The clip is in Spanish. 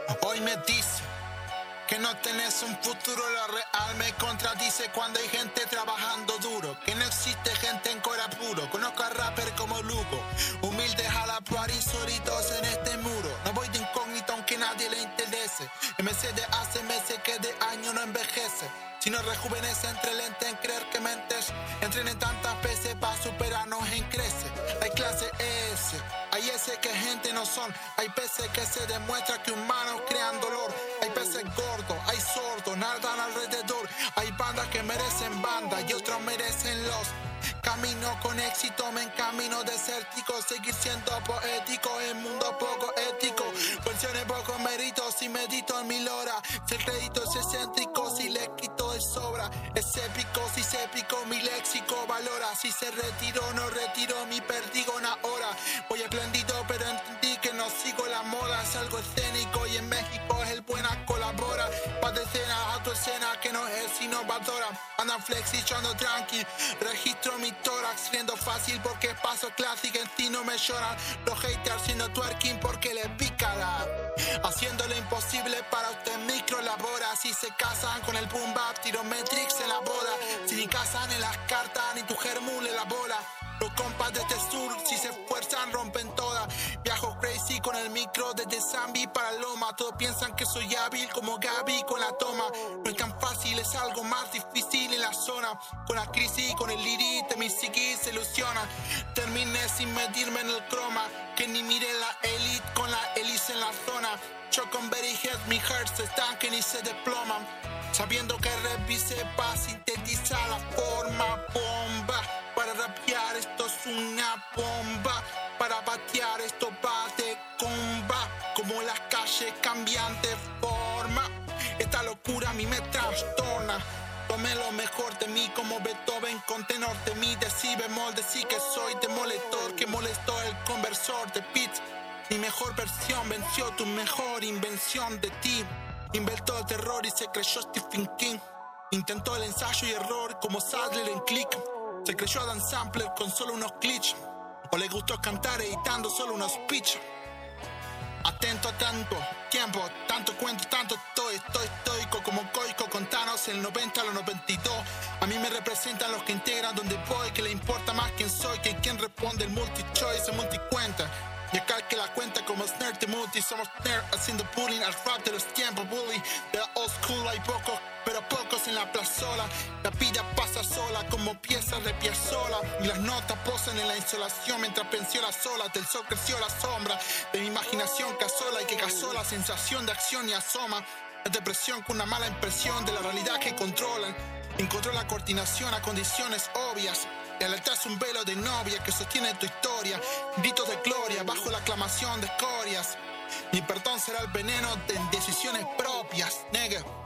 Hoy me dice que no tenés un futuro, lo real me contradice cuando hay gente trabajando duro, que no existe gente en cora puro. Conozco a rapper como Lugo, humildes a la par y solitos en este muro. No voy de incógnito aunque nadie le interese. MC de hace meses que de año no envejece. Si no rejuvenece entre lentes en creer que mentes entrenen tantas veces para superarnos en crece. Hay clase S, hay S que gente no son. Hay peces que se demuestra que humanos crean dolor. Hay peces gordos, hay sordos, nadan alrededor. Hay bandas que merecen banda y otros merecen los. Camino con éxito, me encamino desértico. Seguir siendo poético en mundo poco ético. Versiones poco méritos y medito en 1000 horas. Si el crédito es excéntrico, si le quito de sobra. Es épico, si es épico, mi léxico valora. Si se retiró, no retiro mi perdigón ahora. Voy espléndido, pero entendí que no sigo la moda. Es algo escénico y en México es el buena colabora. Pa' de escena a tu escena que no es innovadora. Andan flexi, yo ando tranqui. Registro mi tórax, riendo fácil porque paso clásico. En ti no me lloran los haters haciendo twerking porque les picará. Haciendo lo imposible para usted micro labora. Si se casan con el boom bap, tiro Matrix en la boda. Si ni casan en las cartas, ni tu germule la bola. Los compas de este sur, si se esfuerzan, rompen todas. Viajo crazy con el micro desde Zambi para Loma. Todos piensan que soy hábil como Gaby con la toma. No es tan fácil, es algo más difícil en la zona. Con la crisis, con el iris de mi psiquis se ilusiona. Terminé sin medirme en el croma. Que ni mire la elite con la hélice en la zona. Yo con Very Head, mi heart se estanquen y se desploman. Sabiendo que revise para sintetizar la forma bomba. Para rapear esto es una bomba. Para batear esto va de comba. Como las calles cambian de forma. Esta locura a mí me trastorna. Tomé lo mejor de mí como Beethoven con tenor de mi de si bemol. Decí que soy demoledor, que molestó el conversor de beats. Mi mejor versión venció tu mejor invención de ti. Inventó el terror y se creyó Stephen King. Intentó el ensayo y error como Sadler en Click. Se creyó Adam Sampler con solo unos glitch. O le gustó cantar editando solo unos pitch. Atento a tanto tiempo, tanto cuento, tanto estoy estoico como Coico con Thanos en el 90 a los 92. A mí me representan los que integran donde voy, que le importa más quién soy que quien responde el multi-choice, el multi-cuenta. Y acá el que la cuenta como Snare de multi. Somos Snare haciendo bullying al rap de los tiempos bully. De la old school hay pocos, pero pocos en la plazola. La vida pasa sola como piezas de Piazzolla. Y las notas posan en la insolación mientras venció las olas. Del sol creció la sombra de mi imaginación casola. Y que casó la sensación de acción y asoma. La depresión con una mala impresión de la realidad que controlan. Encontró la coordinación a condiciones obvias. Y al atrás un velo de novia que sostiene tu historia. Gritos de gloria bajo la aclamación de escorias. Mi perdón será el veneno de decisiones propias, nigga.